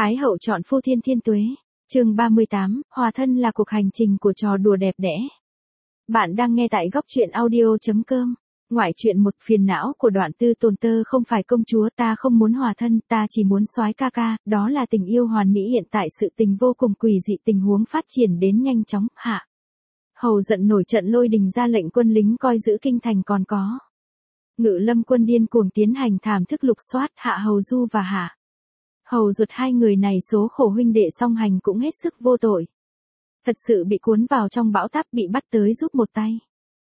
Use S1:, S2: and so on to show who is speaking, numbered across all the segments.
S1: Thái hậu chọn phu thiên thiên tuế. Chương 38, hòa thân là cuộc hành trình của trò đùa đẹp đẽ. Bạn đang nghe tại góc truyện audio.com. Ngoại truyện một phiền não của Đoạn Tư Tồn Tơ không phải công chúa, ta không muốn hòa thân, ta chỉ muốn soái ca ca, đó là tình yêu hoàn mỹ. Hiện tại sự tình vô cùng quỷ dị, tình huống phát triển đến nhanh chóng. Hạ hầu giận nổi trận lôi đình ra lệnh quân lính coi giữ kinh thành, còn có Ngự Lâm quân điên cuồng tiến hành thảm thức lục soát Hạ hầu Du và Hạ hầu Duật. Hai người này số khổ huynh đệ song hành cũng hết sức vô tội. Thật sự bị cuốn vào trong bão táp, bị bắt tới giúp một tay.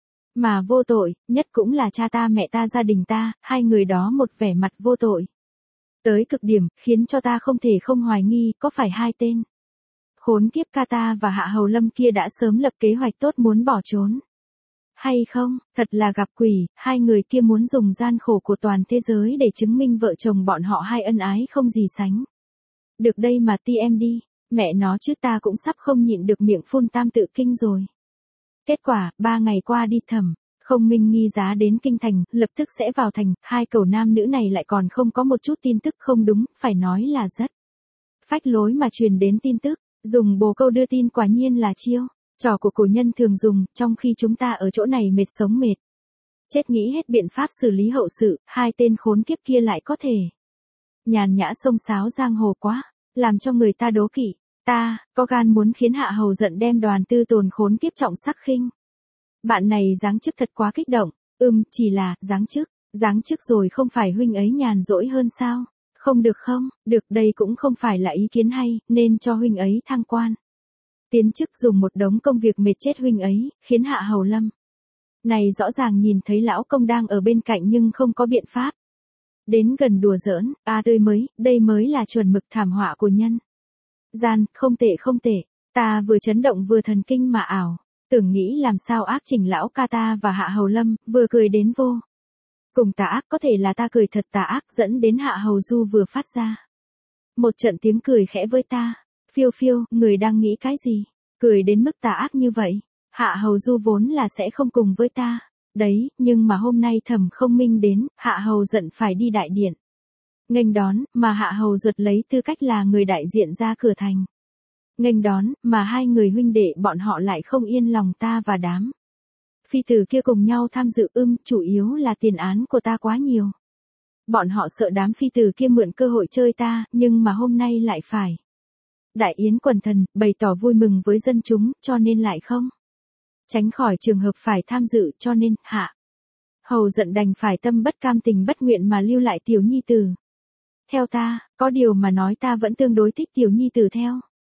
S1: Mà vô tội, nhất cũng là cha ta mẹ ta gia đình ta, hai người đó một vẻ mặt vô tội tới cực điểm, khiến cho ta không thể không hoài nghi, có phải hai tên khốn kiếp ca ta và Hạ hầu Lâm kia đã sớm lập kế hoạch tốt muốn bỏ trốn hay không? Thật là gặp quỷ, hai người kia muốn dùng gian khổ của toàn thế giới để chứng minh vợ chồng bọn họ hai ân ái không gì sánh được đây mà ti em đi. Mẹ nó chứ, ta cũng sắp không nhịn được miệng phun tam tự kinh rồi. Kết quả, 3 ngày qua đi Thẩm Không Minh nghi giá đến kinh thành, lập tức sẽ vào thành, hai cẩu nam nữ này lại còn không có một chút tin tức. Không đúng, phải nói là rất phách lối mà truyền đến tin tức. Dùng bồ câu đưa tin quả nhiên là chiêu trò của cổ nhân thường dùng, trong khi chúng ta ở chỗ này mệt sống mệt chết nghĩ hết biện pháp xử lý hậu sự, hai tên khốn kiếp kia lại có thể nhàn nhã xông xáo giang hồ quá, làm cho người ta đố kỵ. Ta có gan muốn khiến Hạ hầu giận đem Đoàn Tư Tồn khốn kiếp trọng sắc khinh. Bạn này giáng chức thật quá kích động. Chỉ là giáng chức rồi không phải huynh ấy nhàn rỗi hơn sao? Không được không? Được, đây cũng không phải là ý kiến hay, nên cho huynh ấy thăng quan tiến chức, dùng một đống công việc mệt chết huynh ấy, khiến Hạ hầu Lâm này rõ ràng nhìn thấy lão công đang ở bên cạnh nhưng không có biện pháp đến gần đùa giỡn. Đây mới là chuẩn mực thảm họa của nhân gian. Không tệ không tệ. Ta vừa chấn động vừa thần kinh mà ảo tưởng nghĩ làm sao áp chỉnh lão ca ta và Hạ hầu Lâm, vừa cười đến vô cùng tà ác. Có thể là ta cười thật tà ác, dẫn đến Hạ hầu Du vừa phát ra một trận tiếng cười khẽ với ta. Phiêu phiêu, người đang nghĩ cái gì? Cười đến mức tà ác như vậy. Hạ hầu Du vốn là sẽ không cùng với ta đấy, nhưng mà hôm nay Thẩm Không Minh đến, Hạ hầu giận phải đi đại điện nghênh đón, mà Hạ hầu Duật lấy tư cách là người đại diện ra cửa thành nghênh đón, mà hai người huynh đệ bọn họ lại không yên lòng ta và đám phi tử kia cùng nhau tham dự. Chủ yếu là tiền án của ta quá nhiều. Bọn họ sợ đám phi tử kia mượn cơ hội chơi ta, nhưng mà hôm nay lại phải đại yến quần thần, bày tỏ vui mừng với dân chúng, cho nên lại không tránh khỏi trường hợp phải tham dự, cho nên Hạ hầu giận đành phải tâm bất cam tình bất nguyện mà lưu lại tiểu nhi tử. Theo ta, có điều mà nói ta vẫn tương đối thích tiểu nhi tử theo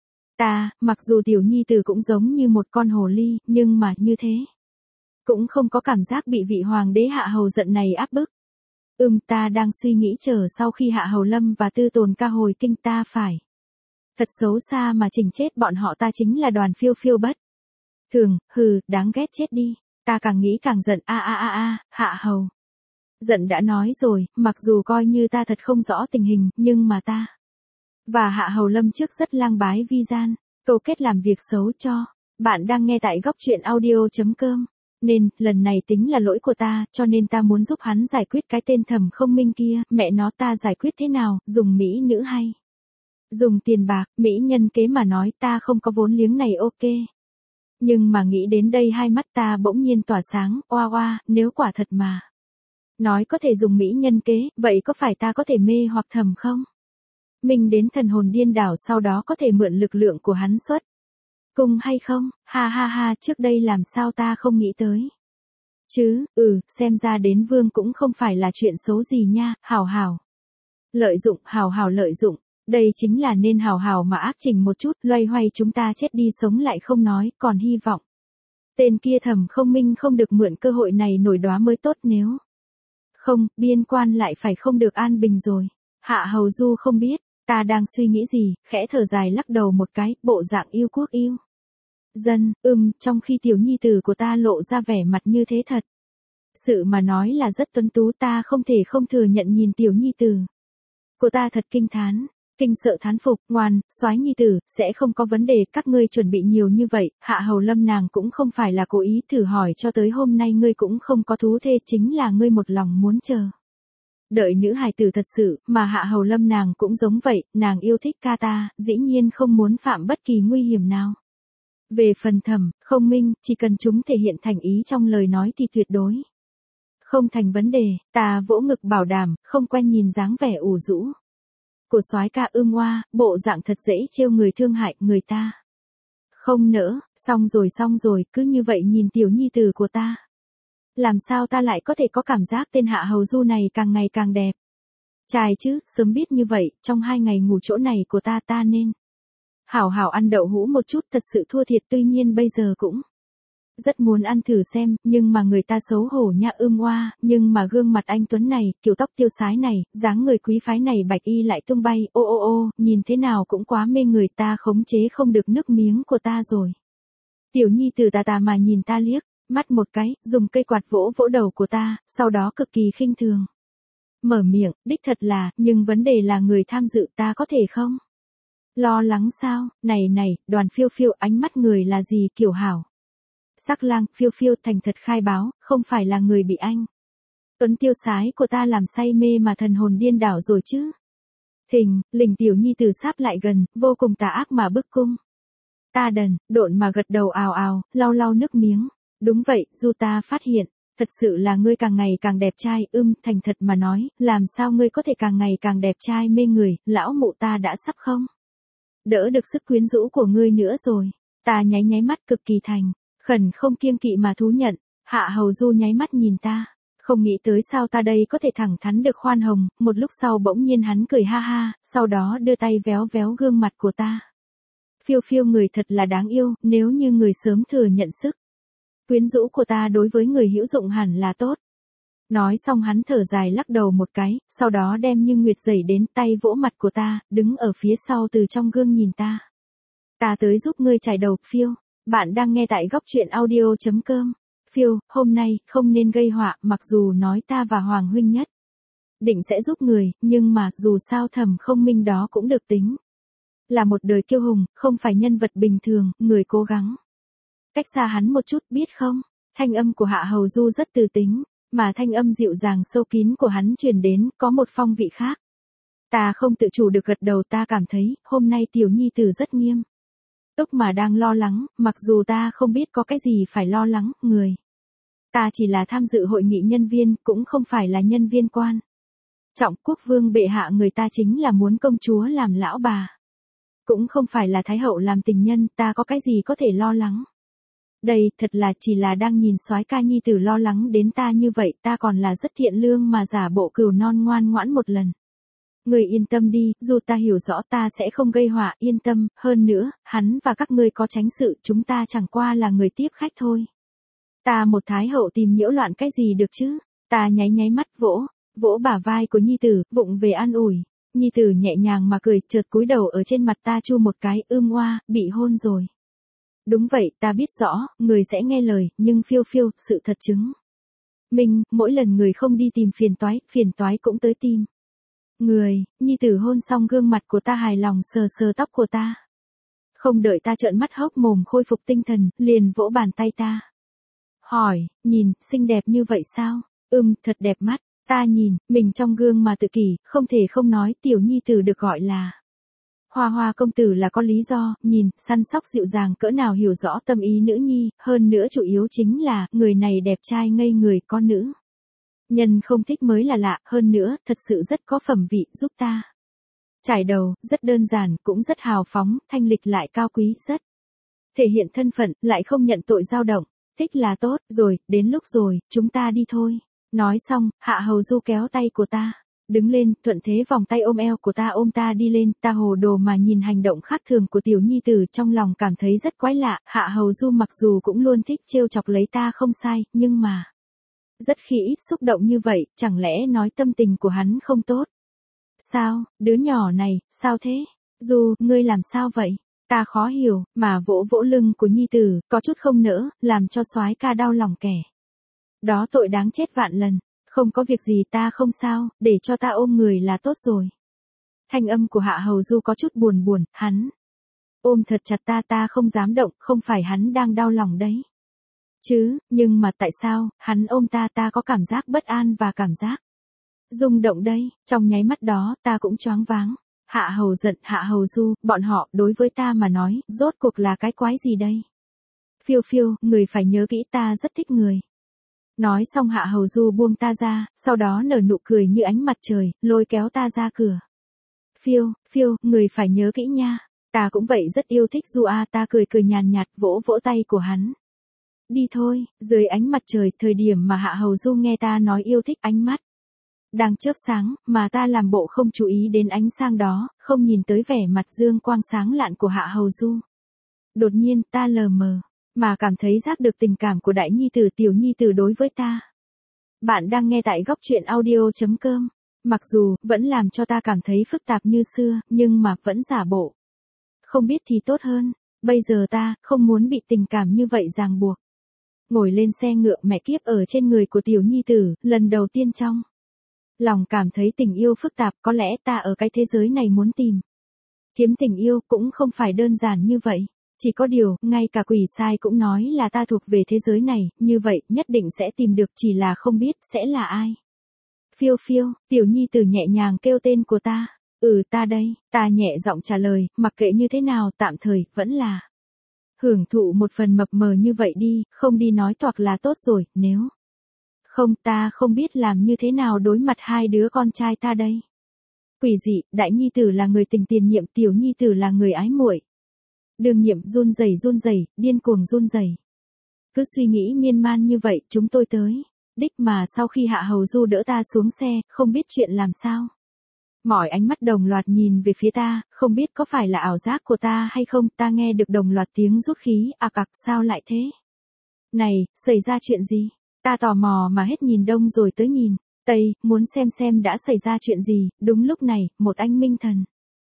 S1: ta, mặc dù tiểu nhi tử cũng giống như một con hồ ly, nhưng mà như thế cũng không có cảm giác bị vị hoàng đế Hạ hầu giận này áp bức. Ta đang suy nghĩ chờ sau khi Hạ hầu Lâm và Tư Tồn ca hồi kinh, ta phải thật xấu xa mà chỉnh chết bọn họ. Ta chính là Đoàn phiêu phiêu bất thường, đáng ghét chết đi. Ta càng nghĩ càng giận. Hạ hầu giận đã nói rồi, mặc dù coi như ta thật không rõ tình hình, nhưng mà ta và Hạ hầu Lâm trước rất lang bái vi gian, câu kết làm việc xấu cho. Bạn đang nghe tại góc truyện audio.com. Nên, lần này tính là lỗi của ta, cho nên ta muốn giúp hắn giải quyết cái tên Thẩm Không Minh kia. Mẹ nó, ta giải quyết thế nào? Dùng mỹ nữ hay dùng tiền bạc? Mỹ nhân kế mà nói, ta không có vốn liếng này, ok. Nhưng mà nghĩ đến đây hai mắt ta bỗng nhiên tỏa sáng. Nếu quả thật mà nói có thể dùng mỹ nhân kế, vậy có phải ta có thể mê hoặc Thẩm Không Minh đến thần hồn điên đảo, sau đó có thể mượn lực lượng của hắn xuất cung hay không? Trước đây làm sao ta không nghĩ tới chứ? Xem ra đến vương cũng không phải là chuyện xấu gì nha. Hảo lợi dụng. Đây chính là nên hảo mà áp chỉnh một chút. Loay hoay chúng ta chết đi sống lại không nói, còn hy vọng tên kia Thẩm Không Minh không được mượn cơ hội này nổi đoá mới tốt. Nếu không, biên quan lại phải không được an bình rồi. Hạ hầu Du không biết ta đang suy nghĩ gì, khẽ thở dài lắc đầu một cái, bộ dạng yêu quốc yêu dân. Trong khi tiểu nhi tử của ta lộ ra vẻ mặt như thế thật sự mà nói là rất tuấn tú. Ta không thể không thừa nhận nhìn tiểu nhi tử của ta thật kinh sợ thán phục. Ngoan, soái nhi tử, sẽ không có vấn đề. Các ngươi chuẩn bị nhiều như vậy. Hạ hầu Lâm nàng cũng không phải là cố ý, thử hỏi cho tới hôm nay ngươi cũng không có thú thê, chính là ngươi một lòng muốn chờ Đợi nữ hài tử thật sự, mà Hạ Hầu Lâm nàng cũng giống vậy, nàng yêu thích ca ta, dĩ nhiên không muốn phạm bất kỳ nguy hiểm nào. Về phần Thẩm, Không Minh, chỉ cần chúng thể hiện thành ý trong lời nói thì tuyệt đối không thành vấn đề, ta vỗ ngực bảo đảm, không quen nhìn dáng vẻ ủ rũ của soái ca Oa, bộ dạng thật dễ trêu người thương hại người ta. Không nỡ, xong rồi, cứ như vậy nhìn tiểu nhi tử của ta. Làm sao ta lại có thể có cảm giác tên Hạ Hầu Du này càng ngày càng đẹp. Trai chứ, sớm biết như vậy, trong 2 ngày ngủ chỗ này của ta nên hảo hảo ăn đậu hũ một chút, thật sự thua thiệt, tuy nhiên bây giờ cũng rất muốn ăn thử xem, nhưng mà người ta xấu hổ nha Oa, nhưng mà gương mặt anh Tuấn này, kiểu tóc tiêu sái này, dáng người quý phái này, bạch y lại tung bay, ô, nhìn thế nào cũng quá mê người, ta khống chế không được nước miếng của ta rồi. Tiểu nhi tử tà mà nhìn ta liếc mắt một cái, dùng cây quạt vỗ vỗ đầu của ta, sau đó cực kỳ khinh thường mở miệng, đích thật là, nhưng vấn đề là người tham dự ta có thể không lo lắng sao? Này, Đoàn Phiêu Phiêu, ánh mắt người là gì kiểu hảo sắc lang, Phiêu thành thật khai báo, không phải là người bị anh Tuấn tiêu sái của ta làm say mê mà thần hồn điên đảo rồi chứ. Thình lình tiểu nhi tử sáp lại gần, vô cùng tà ác mà bức cung. Ta độn mà gật đầu ào, lau nước miếng. Đúng vậy, Du, ta phát hiện, thật sự là ngươi càng ngày càng đẹp trai, thành thật mà nói, làm sao ngươi có thể càng ngày càng đẹp trai mê người, lão mụ ta đã sắp không đỡ được sức quyến rũ của ngươi nữa rồi. Ta nháy mắt cực kỳ thành khẩn không kiêng kỵ mà thú nhận. Hạ Hầu Du nháy mắt nhìn ta, không nghĩ tới sao ta đây có thể thẳng thắn được khoan hồng, một lúc sau bỗng nhiên hắn cười ha ha, sau đó đưa tay véo gương mặt của ta. Phiêu người thật là đáng yêu, nếu như người sớm thừa nhận sức quyến rũ của ta đối với người hữu dụng hẳn là tốt. Nói xong hắn thở dài lắc đầu một cái, sau đó đem Như Nguyệt dẩy đến, tay vỗ mặt của ta, đứng ở phía sau từ trong gương nhìn ta. Ta tới giúp ngươi chải đầu, Phiêu. Bạn đang nghe tại góc truyện audio.com. Phiêu, hôm nay, không nên gây họa, mặc dù nói ta và Hoàng huynh nhất định sẽ giúp người, nhưng mà, dù sao Thẩm Không Minh đó cũng được tính là một đời kiêu hùng, không phải nhân vật bình thường, người cố gắng cách xa hắn một chút, biết không? Thanh âm của Hạ Hầu Du rất từ tính, mà thanh âm dịu dàng sâu kín của hắn truyền đến, có một phong vị khác. Ta không tự chủ được gật đầu, ta cảm thấy, hôm nay tiểu nhi tử rất nghiêm túc mà đang lo lắng, mặc dù ta không biết có cái gì phải lo lắng, người ta chỉ là tham dự hội nghị nhân viên, cũng không phải là nhân viên quan trọng. Quốc vương bệ hạ người ta chính là muốn công chúa làm lão bà, cũng không phải là thái hậu làm tình nhân, ta có cái gì có thể lo lắng. Đây, thật là chỉ là đang nhìn soái ca nhi tử lo lắng đến ta như vậy, ta còn là rất thiện lương mà giả bộ cừu non ngoan ngoãn một lần. Người yên tâm đi, dù ta hiểu rõ ta sẽ không gây họa, yên tâm, hơn nữa, hắn và các ngươi có tránh sự, chúng ta chẳng qua là người tiếp khách thôi. Ta một thái hậu tìm nhiễu loạn cái gì được chứ? Ta nháy mắt vỗ bả vai của nhi tử, vụng về an ủi. Nhi tử nhẹ nhàng mà cười, chợt cúi đầu ở trên mặt ta chu một cái, Oa, bị hôn rồi. Đúng vậy, ta biết rõ, người sẽ nghe lời, nhưng Phiêu, sự thật chứng minh, mỗi lần người không đi tìm phiền toái cũng tới tìm người. Nhi tử hôn xong gương mặt của ta hài lòng sờ tóc của ta. Không đợi ta trợn mắt hốc mồm khôi phục tinh thần, liền vỗ bàn tay ta. Hỏi, nhìn, xinh đẹp như vậy sao? Thật đẹp mắt. Ta nhìn, mình trong gương mà tự kỷ, không thể không nói tiểu nhi tử được gọi là Hoa công tử là có lý do, nhìn, săn sóc dịu dàng cỡ nào, hiểu rõ tâm ý nữ nhi, hơn nữa chủ yếu chính là, người này đẹp trai ngây người, con nữ nhân không thích mới là lạ, hơn nữa, thật sự rất có phẩm vị, giúp ta trải đầu, rất đơn giản, cũng rất hào phóng, thanh lịch lại cao quý, rất thể hiện thân phận, lại không nhận tội dao động, thích là tốt, rồi, đến lúc rồi, chúng ta đi thôi. Nói xong, Hạ Hầu Du kéo tay của ta đứng lên, thuận thế vòng tay ôm eo của ta, ôm ta đi lên, ta hồ đồ mà nhìn hành động khác thường của tiểu nhi tử, trong lòng cảm thấy rất quái lạ. Hạ Hầu Du mặc dù cũng luôn thích trêu chọc lấy ta không sai, nhưng mà rất khi ít xúc động như vậy, chẳng lẽ nói tâm tình của hắn không tốt? Sao, đứa nhỏ này, sao thế? Du, ngươi làm sao vậy? Ta khó hiểu, mà vỗ lưng của nhi tử, có chút không nỡ, làm cho soái ca đau lòng kẻ đó tội đáng chết vạn lần. Không có việc gì, ta không sao, để cho ta ôm người là tốt rồi. Thanh âm của Hạ Hầu Du có chút buồn, hắn ôm thật chặt ta không dám động, không phải hắn đang đau lòng đấy chứ, nhưng mà tại sao, hắn ôm ta có cảm giác bất an và cảm giác rung động đây, trong nháy mắt đó ta cũng choáng váng. Hạ Hầu giận, Hạ Hầu Du, bọn họ, đối với ta mà nói, rốt cuộc là cái quái gì đây? Phiêu phiêu, người phải nhớ kỹ ta rất thích người. Nói xong Hạ Hầu Du buông ta ra, sau đó nở nụ cười như ánh mặt trời, lôi kéo ta ra cửa. Phiêu, phiêu, người phải nhớ kỹ nha. Ta cũng vậy rất yêu thích Du a, ta cười cười nhàn nhạt vỗ vỗ tay của hắn. Đi thôi, dưới ánh mặt trời, thời điểm mà Hạ Hầu Du nghe ta nói yêu thích, ánh mắt đang chớp sáng, mà ta làm bộ không chú ý đến ánh sáng đó, không nhìn tới vẻ mặt dương quang sáng lạn của Hạ Hầu Du. Đột nhiên, ta lờ mờ, mà cảm thấy giác được tình cảm của đại nhi tử tiểu nhi tử đối với ta. Bạn đang nghe tại góc truyện audio.com. Mặc dù, vẫn làm cho ta cảm thấy phức tạp như xưa, nhưng mà vẫn giả bộ. Không biết thì tốt hơn, bây giờ ta, không muốn bị tình cảm như vậy ràng buộc. Ngồi lên xe ngựa mẹ kiếp ở trên người của tiểu nhi tử, lần đầu tiên trong lòng cảm thấy tình yêu phức tạp, có lẽ ta ở cái thế giới này muốn tìm kiếm tình yêu cũng không phải đơn giản như vậy. Chỉ có điều, ngay cả quỷ sai cũng nói là ta thuộc về thế giới này, như vậy, nhất định sẽ tìm được, chỉ là không biết sẽ là ai. Phiêu phiêu, tiểu nhi tử nhẹ nhàng kêu tên của ta. Ta đây, ta nhẹ giọng trả lời, mặc kệ như thế nào, tạm thời, vẫn là hưởng thụ một phần mập mờ như vậy đi, không đi nói toạc là tốt rồi, nếu không ta không biết làm như thế nào đối mặt hai đứa con trai ta đây. Quỷ dị, đại nhi tử là người tình tiền nhiệm, tiểu nhi tử là người ái muội. Đường nhiệm run rẩy, điên cuồng run rẩy. Cứ suy nghĩ miên man như vậy, chúng tôi tới đích mà sau khi Hạ Hầu Du đỡ ta xuống xe, không biết chuyện làm sao. Mọi ánh mắt đồng loạt nhìn về phía ta, không biết có phải là ảo giác của ta hay không, ta nghe được đồng loạt tiếng rút khí, ạc ạc, sao lại thế? Này, xảy ra chuyện gì? Ta tò mò mà hết nhìn đông rồi tới nhìn tây, muốn xem đã xảy ra chuyện gì. Đúng lúc này, một anh minh thần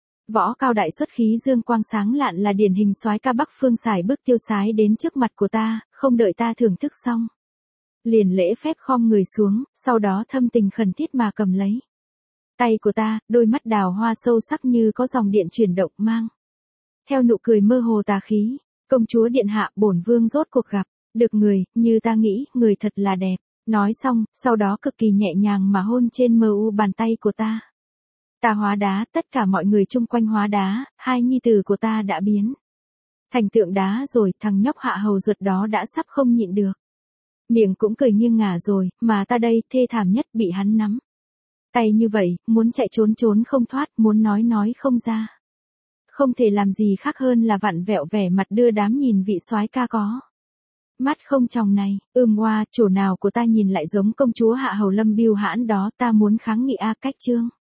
S1: võ cao đại xuất khí dương quang sáng lạn là điển hình soái ca Bắc Phương xài bước tiêu sái đến trước mặt của ta, không đợi ta thưởng thức xong. Liền lễ phép khom người xuống, sau đó thâm tình khẩn thiết mà cầm lấy tay của ta, đôi mắt đào hoa sâu sắc như có dòng điện chuyển động mang theo nụ cười mơ hồ tà khí. Công chúa điện hạ, bổn vương rốt cuộc gặp được người, như ta nghĩ, người thật là đẹp. Nói xong, sau đó cực kỳ nhẹ nhàng mà hôn trên mờ u bàn tay của ta. Ta hóa đá, tất cả mọi người chung quanh hóa đá, hai nhi tử của ta đã biến thành tượng đá rồi, thằng nhóc Hạ Hầu ruột đó đã sắp không nhịn được. Miệng cũng cười nghiêng ngả rồi, mà ta đây, thê thảm nhất bị hắn nắm tay như vậy, muốn chạy trốn không thoát, muốn nói không ra. Không thể làm gì khác hơn là vặn vẹo vẻ mặt đưa đám nhìn vị soái ca có mắt không tròng này. Oa, chỗ nào của ta nhìn lại giống công chúa Hạ Hầu Lâm Bưu Hãn đó, ta muốn kháng nghị cách chương.